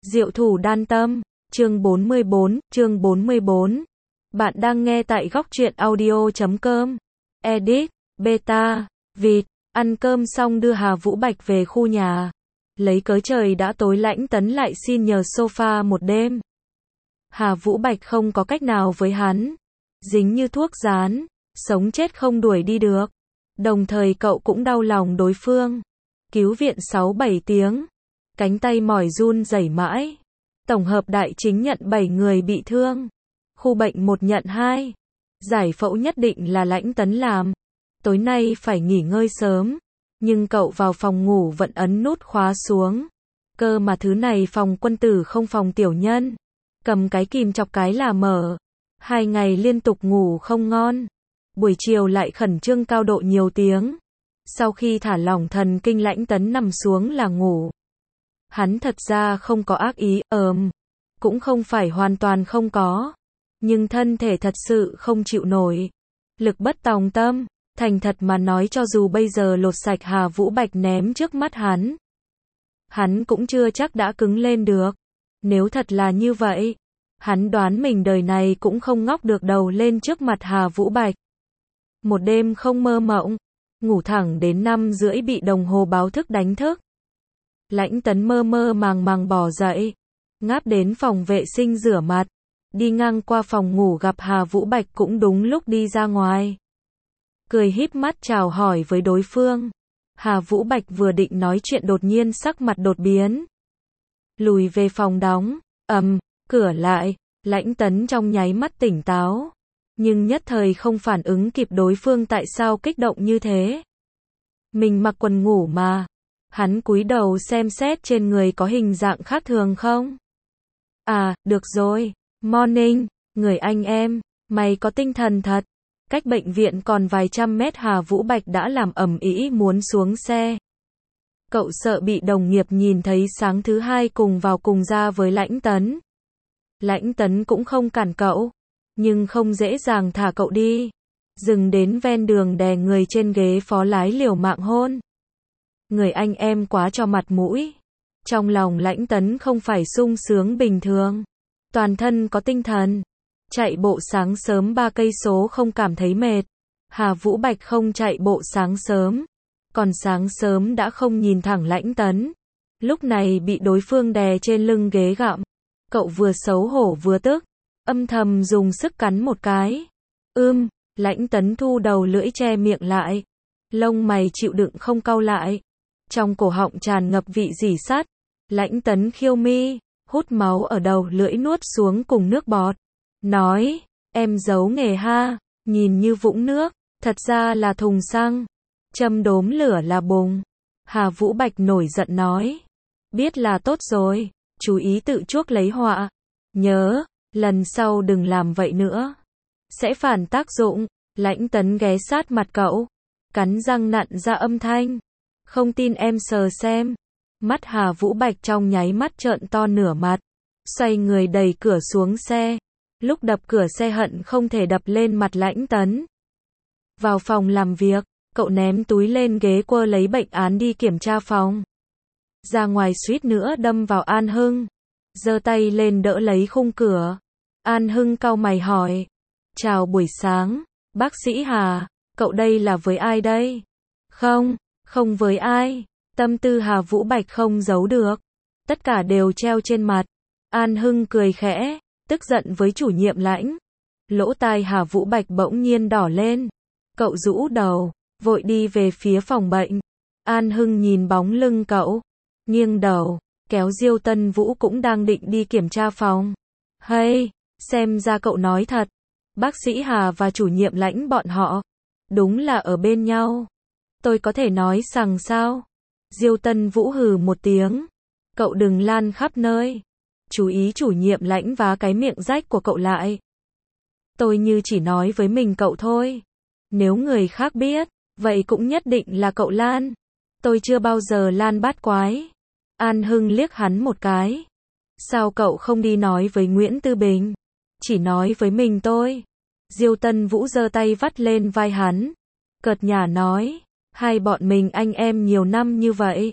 Diệu thủ đan tâm, chương 44. Bạn đang nghe tại góc truyện audio.com. Edit, beta, vịt, ăn cơm xong đưa Hà Vũ Bạch về khu nhà. Lấy cớ trời đã tối Lãnh Tấn lại xin nhờ sofa một đêm. Hà Vũ Bạch không có cách nào với hắn. Dính như thuốc dán, sống chết không đuổi đi được. Đồng thời cậu cũng đau lòng đối phương. Cứu viện 6-7 tiếng. Cánh tay mỏi run rẩy mãi. Tổng hợp đại chính nhận 7 người bị thương. Khu bệnh 1 nhận 2. Giải phẫu nhất định là Lãnh Tấn làm. Tối nay phải nghỉ ngơi sớm. Nhưng cậu vào phòng ngủ vẫn ấn nút khóa xuống. Cơ mà thứ này phòng quân tử không phòng tiểu nhân. Cầm cái kìm chọc cái là mở. 2 ngày liên tục ngủ không ngon. Buổi chiều lại khẩn trương cao độ nhiều tiếng. Sau khi thả lỏng thần kinh Lãnh Tấn nằm xuống là ngủ. Hắn thật ra không có ác ý, cũng không phải hoàn toàn không có. Nhưng thân thể thật sự không chịu nổi. Lực bất tòng tâm, thành thật mà nói cho dù bây giờ lột sạch Hà Vũ Bạch ném trước mắt hắn cũng chưa chắc đã cứng lên được. Nếu thật là như vậy, hắn đoán mình đời này cũng không ngóc được đầu lên trước mặt Hà Vũ Bạch. Một đêm không mơ mộng, ngủ thẳng đến 5:30 bị đồng hồ báo thức đánh thức. Lãnh Tấn mơ mơ màng màng bò dậy, ngáp đến phòng vệ sinh rửa mặt, đi ngang qua phòng ngủ gặp Hà Vũ Bạch cũng đúng lúc đi ra ngoài. Cười híp mắt chào hỏi với đối phương. Hà Vũ Bạch vừa định nói chuyện đột nhiên sắc mặt đột biến. Lùi về phòng đóng, cửa lại, Lãnh Tấn trong nháy mắt tỉnh táo. Nhưng nhất thời không phản ứng kịp đối phương tại sao kích động như thế. Mình mặc quần ngủ mà. Hắn cúi đầu xem xét trên người có hình dạng khác thường không? À, được rồi. Morning, người anh em, mày có tinh thần thật. Cách bệnh viện còn vài trăm mét Hà Vũ Bạch đã làm ầm ĩ muốn xuống xe. Cậu sợ bị đồng nghiệp nhìn thấy sáng thứ hai cùng vào cùng ra với Lãnh Tấn. Lãnh Tấn cũng không cản cậu, nhưng không dễ dàng thả cậu đi. Dừng đến ven đường đè người trên ghế phó lái liều mạng hôn. Người anh em quá cho mặt mũi. Trong lòng Lãnh Tấn không phải sung sướng bình thường. Toàn thân có tinh thần. Chạy bộ sáng sớm 3 cây số không cảm thấy mệt. Hà Vũ Bạch không chạy bộ sáng sớm. Còn sáng sớm đã không nhìn thẳng Lãnh Tấn. Lúc này bị đối phương đè trên lưng ghế gặm. Cậu vừa xấu hổ vừa tức. Âm thầm dùng sức cắn một cái. Lãnh Tấn thu đầu lưỡi che miệng lại. Lông mày chịu đựng không cau lại. Trong cổ họng tràn ngập vị rỉ sắt. Lãnh Tấn khiêu mi, hút máu ở đầu lưỡi nuốt xuống cùng nước bọt. Nói, em giấu nghề ha, nhìn như vũng nước, thật ra là thùng xăng. Châm đốm lửa là bùng. Hà Vũ Bạch nổi giận nói. Biết là tốt rồi, chú ý tự chuốc lấy họa. Nhớ, lần sau đừng làm vậy nữa. Sẽ phản tác dụng. Lãnh Tấn ghé sát mặt cậu, cắn răng nặn ra âm thanh. Không tin em sờ xem. Mắt Hà Vũ Bạch trong nháy mắt trợn to nửa mặt. Xoay người đẩy cửa xuống xe. Lúc đập cửa xe hận không thể đập lên mặt Lãnh Tấn. Vào phòng làm việc, cậu ném túi lên ghế quơ lấy bệnh án đi kiểm tra phòng. Ra ngoài suýt nữa đâm vào An Hưng. Giơ tay lên đỡ lấy khung cửa. An Hưng cau mày hỏi. Chào buổi sáng, bác sĩ Hà, cậu đây là với ai đây? Không với ai. Tâm tư Hà Vũ Bạch không giấu được. Tất cả đều treo trên mặt. An Hưng cười khẽ, tức giận với chủ nhiệm Lãnh. Lỗ tai Hà Vũ Bạch bỗng nhiên đỏ lên. Cậu rũ đầu, vội đi về phía phòng bệnh. An Hưng nhìn bóng lưng cậu, nghiêng đầu, kéo Diêu Tân Vũ cũng đang định đi kiểm tra phòng. Hey, xem ra cậu nói thật. Bác sĩ Hà và chủ nhiệm Lãnh bọn họ, đúng là ở bên nhau. Tôi có thể nói rằng sao? Diêu Tân Vũ hừ một tiếng. Cậu đừng lan khắp nơi. Chú ý chủ nhiệm Lãnh vá cái miệng rách của cậu lại. Tôi như chỉ nói với mình cậu thôi. Nếu người khác biết, vậy cũng nhất định là cậu lan. Tôi chưa bao giờ lan bát quái. An Hưng liếc hắn một cái. Sao cậu không đi nói với Nguyễn Tư Bình? Chỉ nói với mình tôi. Diêu Tân Vũ giơ tay vắt lên vai hắn. Cợt nhả nói. Hai bọn mình anh em nhiều năm như vậy.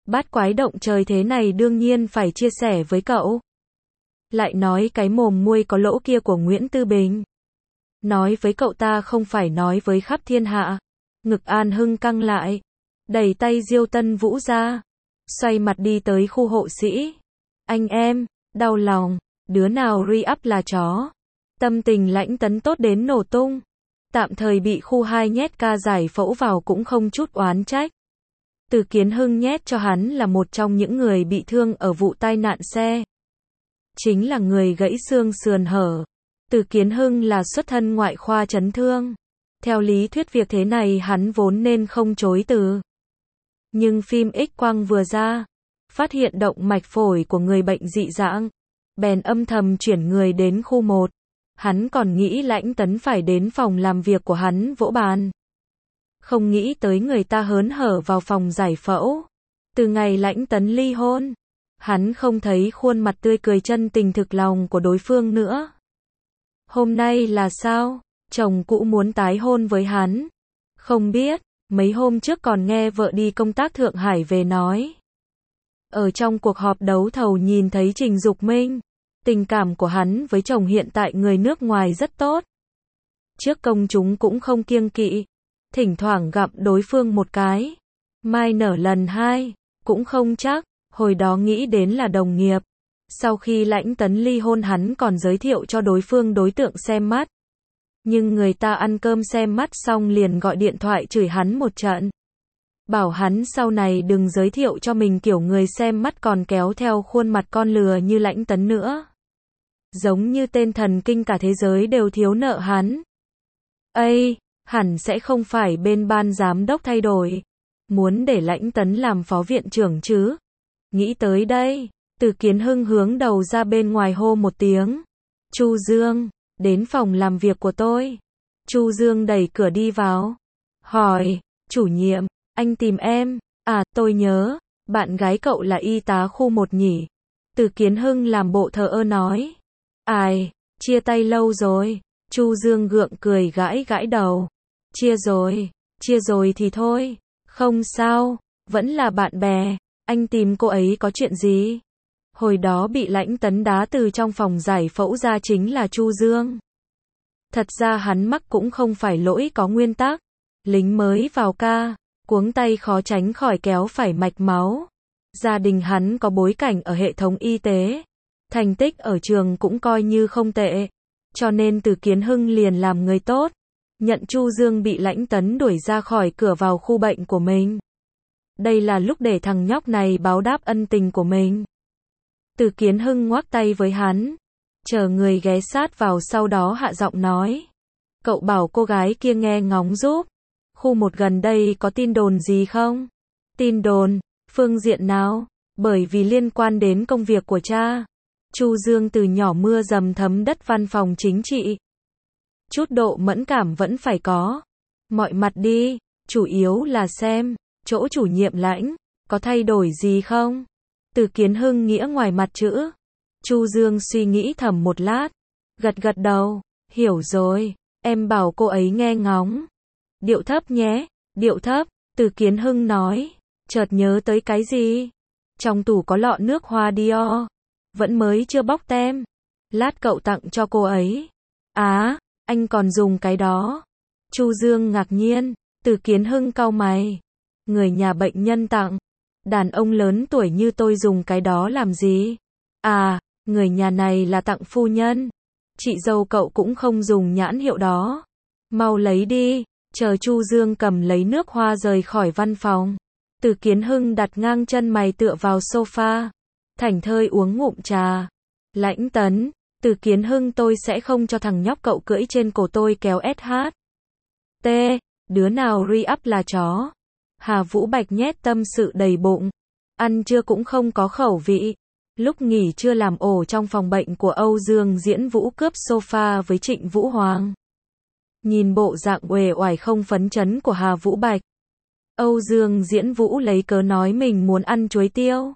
Bát quái động trời thế này đương nhiên phải chia sẻ với cậu. Lại nói cái mồm muôi có lỗ kia của Nguyễn Tư Bình. Nói với cậu ta không phải nói với khắp thiên hạ. Ngực An Hưng căng lại. Đẩy tay Diêu Tân Vũ ra. Xoay mặt đi tới khu hộ sĩ. Anh em, đau lòng, đứa nào re-up là chó. Tâm tình Lãnh Tấn tốt đến nổ tung. Tạm thời bị khu 2 nhét ca giải phẫu vào cũng không chút oán trách. Từ Kiến Hưng nhét cho hắn là một trong những người bị thương ở vụ tai nạn xe. Chính là người gãy xương sườn hở. Từ Kiến Hưng là xuất thân ngoại khoa chấn thương. Theo lý thuyết việc thế này hắn vốn nên không chối từ. Nhưng phim X-quang vừa ra, phát hiện động mạch phổi của người bệnh dị dạng, bèn âm thầm chuyển người đến khu 1. Hắn còn nghĩ Lãnh Tấn phải đến phòng làm việc của hắn vỗ bàn. Không nghĩ tới người ta hớn hở vào phòng giải phẫu. Từ ngày Lãnh Tấn ly hôn, hắn không thấy khuôn mặt tươi cười chân tình thực lòng của đối phương nữa. Hôm nay là sao? Chồng cũ muốn tái hôn với hắn. Không biết, mấy hôm trước còn nghe vợ đi công tác Thượng Hải về nói. Ở trong cuộc họp đấu thầu nhìn thấy Trình Dục Minh. Tình cảm của hắn với chồng hiện tại người nước ngoài rất tốt. Trước công chúng cũng không kiêng kỵ. Thỉnh thoảng gặp đối phương một cái. Mai nở lần 2, cũng không chắc. Hồi đó nghĩ đến là đồng nghiệp. Sau khi Lãnh Tấn ly hôn hắn còn giới thiệu cho đối phương đối tượng xem mắt. Nhưng người ta ăn cơm xem mắt xong liền gọi điện thoại chửi hắn một trận. Bảo hắn sau này đừng giới thiệu cho mình kiểu người xem mắt còn kéo theo khuôn mặt con lừa như Lãnh Tấn nữa. Giống như tên thần kinh cả thế giới đều thiếu nợ hắn. Ây, hẳn sẽ không phải bên ban giám đốc thay đổi. Muốn để Lãnh Tấn làm phó viện trưởng chứ. Nghĩ tới đây, Từ Kiến Hưng hướng đầu ra bên ngoài hô một tiếng. Chu Dương, đến phòng làm việc của tôi. Chu Dương đẩy cửa đi vào. Hỏi, chủ nhiệm, anh tìm em. À, tôi nhớ, bạn gái cậu là y tá khu 1 nhỉ. Từ Kiến Hưng làm bộ thờ ơ nói. Ai, chia tay lâu rồi. Chu Dương gượng cười gãi gãi đầu. Chia rồi thì thôi. Không sao, vẫn là bạn bè. Anh tìm cô ấy có chuyện gì? Hồi đó bị Lãnh Tấn đá từ trong phòng giải phẫu ra chính là Chu Dương. Thật ra hắn mắc cũng không phải lỗi có nguyên tắc. Lính mới vào ca, cuống tay khó tránh khỏi kéo phải mạch máu. Gia đình hắn có bối cảnh ở hệ thống y tế. Thành tích ở trường cũng coi như không tệ. Cho nên Từ Kiến Hưng liền làm người tốt. Nhận Chu Dương bị Lãnh Tấn đuổi ra khỏi cửa vào khu bệnh của mình. Đây là lúc để thằng nhóc này báo đáp ân tình của mình. Từ Kiến Hưng ngoắc tay với hắn. Chờ người ghé sát vào sau đó hạ giọng nói. Cậu bảo cô gái kia nghe ngóng giúp. Khu 1 gần đây có tin đồn gì không? Tin đồn, phương diện nào? Bởi vì liên quan đến công việc của cha. Chu Dương từ nhỏ mưa dầm thấm đất văn phòng chính trị. Chút độ mẫn cảm vẫn phải có. Mọi mặt đi, chủ yếu là xem, chỗ chủ nhiệm Lãnh, có thay đổi gì không? Từ Kiến Hưng nghĩa ngoài mặt chữ. Chu Dương suy nghĩ thầm một lát. Gật gật đầu, hiểu rồi, em bảo cô ấy nghe ngóng. Điệu thấp nhé, điệu thấp, Từ Kiến Hưng nói. Chợt nhớ tới cái gì? Trong tủ có lọ nước hoa Dior. Vẫn mới chưa bóc tem. Lát cậu tặng cho cô ấy. Á, anh còn dùng cái đó. Chu Dương ngạc nhiên. Từ Kiến Hưng cau mày. Người nhà bệnh nhân tặng. Đàn ông lớn tuổi như tôi dùng cái đó làm gì? À, người nhà này là tặng phu nhân. Chị dâu cậu cũng không dùng nhãn hiệu đó. Mau lấy đi. Chờ Chu Dương cầm lấy nước hoa rời khỏi văn phòng. Từ Kiến Hưng đặt ngang chân mày tựa vào sofa. Thảnh thơi uống ngụm trà. Lãnh Tấn, Từ Kiến Hưng tôi sẽ không cho thằng nhóc cậu cưỡi trên cổ tôi kéo SH. T, đứa nào re-up là chó. Hà Vũ Bạch nhét tâm sự đầy bụng. Ăn trưa cũng không có khẩu vị. Lúc nghỉ trưa làm ổ trong phòng bệnh của Âu Dương Diễn Vũ cướp sofa với Trịnh Vũ Hoàng. Nhìn bộ dạng uể oải không phấn chấn của Hà Vũ Bạch. Âu Dương Diễn Vũ lấy cớ nói mình muốn ăn chuối tiêu.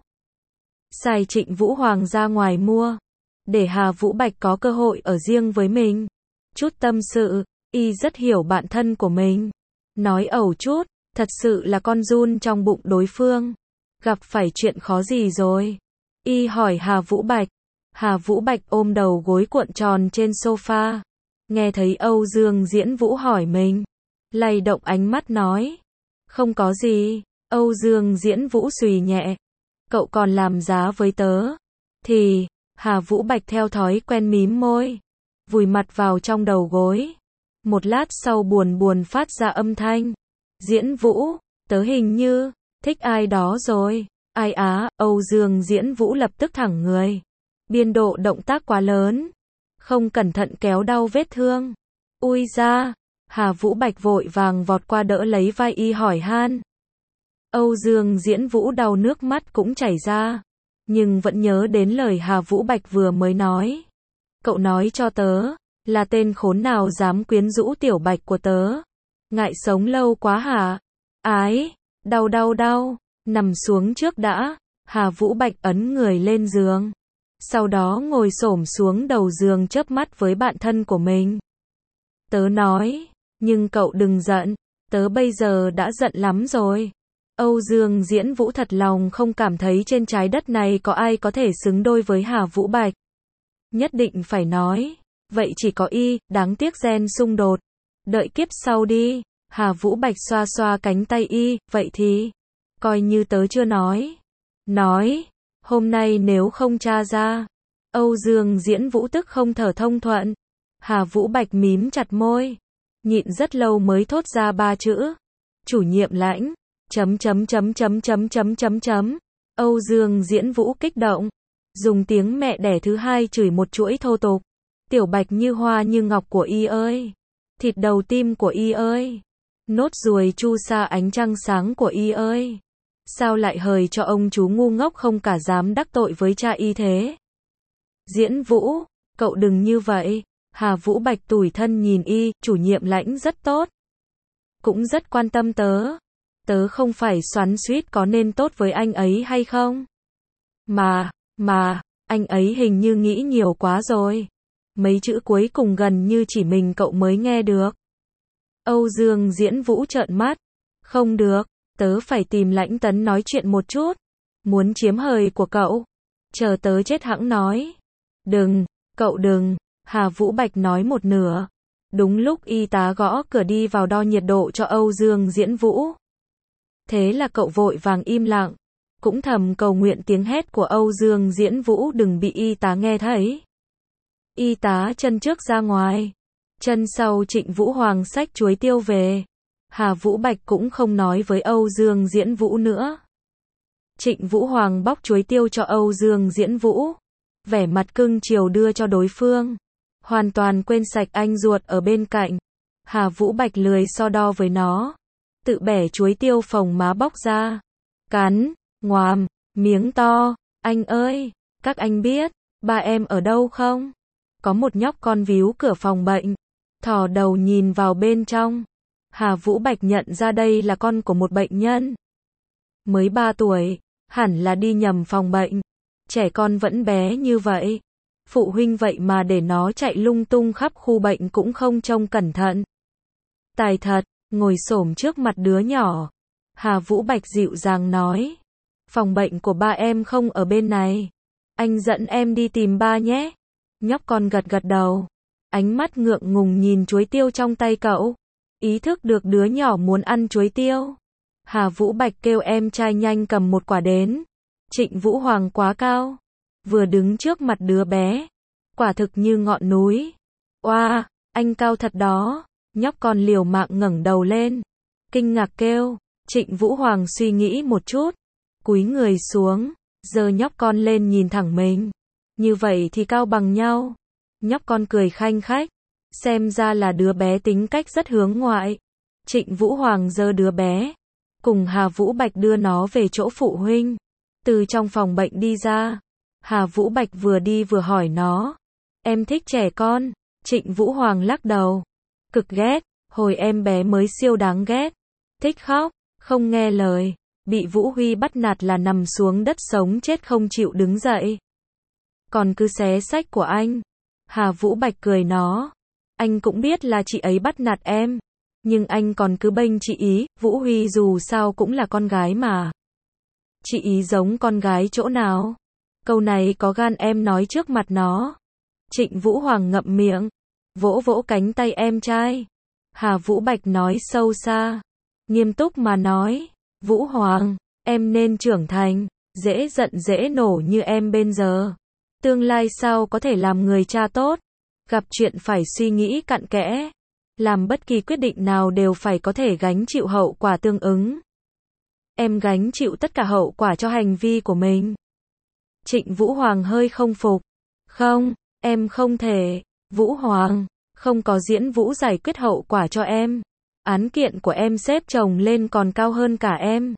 Xài Trịnh Vũ Hoàng ra ngoài mua. Để Hà Vũ Bạch có cơ hội ở riêng với mình. Chút tâm sự, y rất hiểu bạn thân của mình. Nói ẩu chút, thật sự là con giun trong bụng đối phương. Gặp phải chuyện khó gì rồi? Y hỏi Hà Vũ Bạch. Hà Vũ Bạch ôm đầu gối cuộn tròn trên sofa. Nghe thấy Âu Dương Diễn Vũ hỏi mình, lay động ánh mắt nói. Không có gì. Âu Dương Diễn Vũ xùy nhẹ. Cậu còn làm giá với tớ. Thì, Hà Vũ Bạch theo thói quen mím môi, vùi mặt vào trong đầu gối. Một lát sau buồn buồn phát ra âm thanh. Diễn Vũ, tớ hình như thích ai đó rồi. Ai á? Âu Dương Diễn Vũ lập tức thẳng người. Biên độ động tác quá lớn, không cẩn thận kéo đau vết thương. Ui da! Hà Vũ Bạch vội vàng vọt qua đỡ lấy vai y hỏi han. Âu Dương Diễn Vũ đau nước mắt cũng chảy ra, nhưng vẫn nhớ đến lời Hà Vũ Bạch vừa mới nói. Cậu nói cho tớ, là tên khốn nào dám quyến rũ tiểu Bạch của tớ? Ngại sống lâu quá hả? Ái! Đau đau đau! Nằm xuống trước đã. Hà Vũ Bạch ấn người lên giường, sau đó ngồi xổm xuống đầu giường chớp mắt với bạn thân của mình. Tớ nói, nhưng cậu đừng giận, tớ bây giờ đã giận lắm rồi. Âu Dương Diễn Vũ thật lòng không cảm thấy trên trái đất này có ai có thể xứng đôi với Hà Vũ Bạch. Nhất định phải nói, vậy chỉ có y, đáng tiếc gen xung đột. Đợi kiếp sau đi. Hà Vũ Bạch xoa xoa cánh tay y, vậy thì, coi như tớ chưa nói. Nói, hôm nay nếu không tra ra. Âu Dương Diễn Vũ tức không thở thông thuận. Hà Vũ Bạch mím chặt môi, nhịn rất lâu mới thốt ra 3 chữ. Chủ nhiệm Lãnh. Âu Dương Diễn Vũ kích động, dùng tiếng mẹ đẻ thứ hai chửi một chuỗi thô tục. Tiểu Bạch như hoa như ngọc của y ơi, thịt đầu tim của y ơi, nốt ruồi chu sa ánh trăng sáng của y ơi. Sao lại hời cho ông chú ngu ngốc không cả dám đắc tội với cha y thế? Diễn Vũ, cậu đừng như vậy. Hà Vũ Bạch tủi thân nhìn y, chủ nhiệm Lãnh rất tốt, cũng rất quan tâm tớ. Tớ không phải xoắn xuýt có nên tốt với anh ấy hay không? Mà, anh ấy hình như nghĩ nhiều quá rồi. Mấy chữ cuối cùng gần như chỉ mình cậu mới nghe được. Âu Dương Diễn Vũ trợn mắt. Không được, tớ phải tìm Lãnh Tấn nói chuyện một chút. Muốn chiếm hời của cậu. Chờ tớ chết hẵng nói. Đừng, cậu đừng. Hà Vũ Bạch nói một nửa. Đúng lúc y tá gõ cửa đi vào đo nhiệt độ cho Âu Dương Diễn Vũ. Thế là cậu vội vàng im lặng, cũng thầm cầu nguyện tiếng hét của Âu Dương Diễn Vũ đừng bị y tá nghe thấy. Y tá chân trước ra ngoài, chân sau Trịnh Vũ Hoàng xách chuối tiêu về. Hà Vũ Bạch cũng không nói với Âu Dương Diễn Vũ nữa. Trịnh Vũ Hoàng bóc chuối tiêu cho Âu Dương Diễn Vũ, vẻ mặt cưng chiều đưa cho đối phương, hoàn toàn quên sạch anh ruột ở bên cạnh. Hà Vũ Bạch lười so đo với nó, tự bẻ chuối tiêu phồng má bóc ra, cắn, ngoàm, miếng to. Anh ơi, các anh biết, ba em ở đâu không? Có một nhóc con víu cửa phòng bệnh, thò đầu nhìn vào bên trong. Hà Vũ Bạch nhận ra đây là con của một bệnh nhân. Mới 3 tuổi, hẳn là đi nhầm phòng bệnh. Trẻ con vẫn bé như vậy. Phụ huynh vậy mà để nó chạy lung tung khắp khu bệnh cũng không trông cẩn thận. Tài thật. Ngồi xổm trước mặt đứa nhỏ, Hà Vũ Bạch dịu dàng nói. Phòng bệnh của ba em không ở bên này. Anh dẫn em đi tìm ba nhé. Nhóc con gật gật đầu. Ánh mắt ngượng ngùng nhìn chuối tiêu trong tay cậu. Ý thức được đứa nhỏ muốn ăn chuối tiêu. Hà Vũ Bạch kêu em trai nhanh cầm một quả đến. Trịnh Vũ Hoàng quá cao, vừa đứng trước mặt đứa bé, quả thực như ngọn núi. Oa, anh cao thật đó. Nhóc con liều mạng ngẩng đầu lên, kinh ngạc kêu. Trịnh Vũ Hoàng suy nghĩ một chút, cúi người xuống, giơ nhóc con lên nhìn thẳng mình. Như vậy thì cao bằng nhau. Nhóc con cười khanh khách, xem ra là đứa bé tính cách rất hướng ngoại. Trịnh Vũ Hoàng giơ đứa bé, cùng Hà Vũ Bạch đưa nó về chỗ phụ huynh. Từ trong phòng bệnh đi ra, Hà Vũ Bạch vừa đi vừa hỏi nó. Em thích trẻ con? Trịnh Vũ Hoàng lắc đầu. Cực ghét, hồi em bé mới siêu đáng ghét. Thích khóc, không nghe lời, bị Vũ Huy bắt nạt là nằm xuống đất sống chết không chịu đứng dậy. Còn cứ xé sách của anh. Hà Vũ Bạch cười nó. Anh cũng biết là chị ấy bắt nạt em, nhưng anh còn cứ bênh chị ý, Vũ Huy dù sao cũng là con gái mà. Chị ý giống con gái chỗ nào? Câu này có gan em nói trước mặt nó. Trịnh Vũ Hoàng ngậm miệng, vỗ vỗ cánh tay em trai. Hà Vũ Bạch nói sâu xa, nghiêm túc mà nói, Vũ Hoàng, em nên trưởng thành, dễ giận dễ nổ như em bây giờ. Tương lai sao có thể làm người cha tốt, gặp chuyện phải suy nghĩ cặn kẽ, làm bất kỳ quyết định nào đều phải có thể gánh chịu hậu quả tương ứng. Em gánh chịu tất cả hậu quả cho hành vi của mình. Trịnh Vũ Hoàng hơi không phục. Không, em không thể. Vũ Hoàng, không có Diễn Vũ giải quyết hậu quả cho em. Án kiện của em xếp chồng lên còn cao hơn cả em.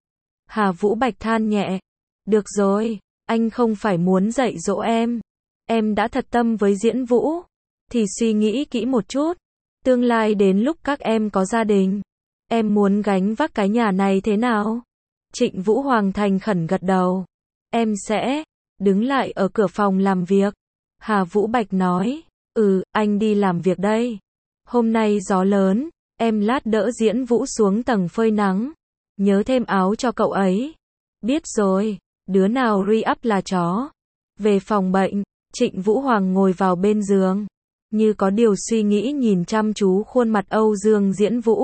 Hà Vũ Bạch than nhẹ. Được rồi, anh không phải muốn dạy dỗ em. Em đã thật tâm với Diễn Vũ, thì suy nghĩ kỹ một chút. Tương lai đến lúc các em có gia đình, em muốn gánh vác cái nhà này thế nào? Trịnh Vũ Hoàng thành khẩn gật đầu. Em sẽ đứng lại ở cửa phòng làm việc. Hà Vũ Bạch nói, anh đi làm việc đây. Hôm nay gió lớn, em lát đỡ Diễn Vũ xuống tầng phơi nắng. Nhớ thêm áo cho cậu ấy. Biết rồi, đứa nào re-up là chó. Về phòng bệnh, Trịnh Vũ Hoàng ngồi vào bên giường, như có điều suy nghĩ nhìn chăm chú khuôn mặt Âu Dương Diễn Vũ.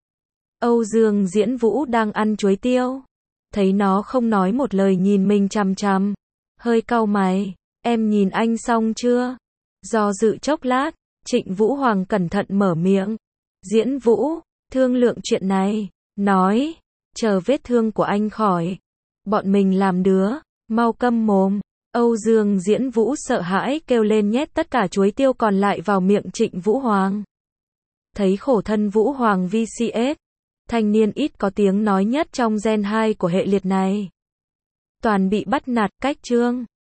Âu Dương Diễn Vũ đang ăn chuối tiêu. Thấy nó không nói một lời nhìn mình chằm chằm, hơi cau mày, em nhìn anh xong chưa? Do dự chốc lát, Trịnh Vũ Hoàng cẩn thận mở miệng. Diễn Vũ, thương lượng chuyện này, nói, chờ vết thương của anh khỏi. Bọn mình làm đứa, mau câm mồm. Âu Dương Diễn Vũ sợ hãi kêu lên nhét tất cả chuối tiêu còn lại vào miệng Trịnh Vũ Hoàng. Thấy khổ thân Vũ Hoàng VCS, thanh niên ít có tiếng nói nhất trong Gen 2 của hệ liệt này. Toàn bị bắt nạt cách chương.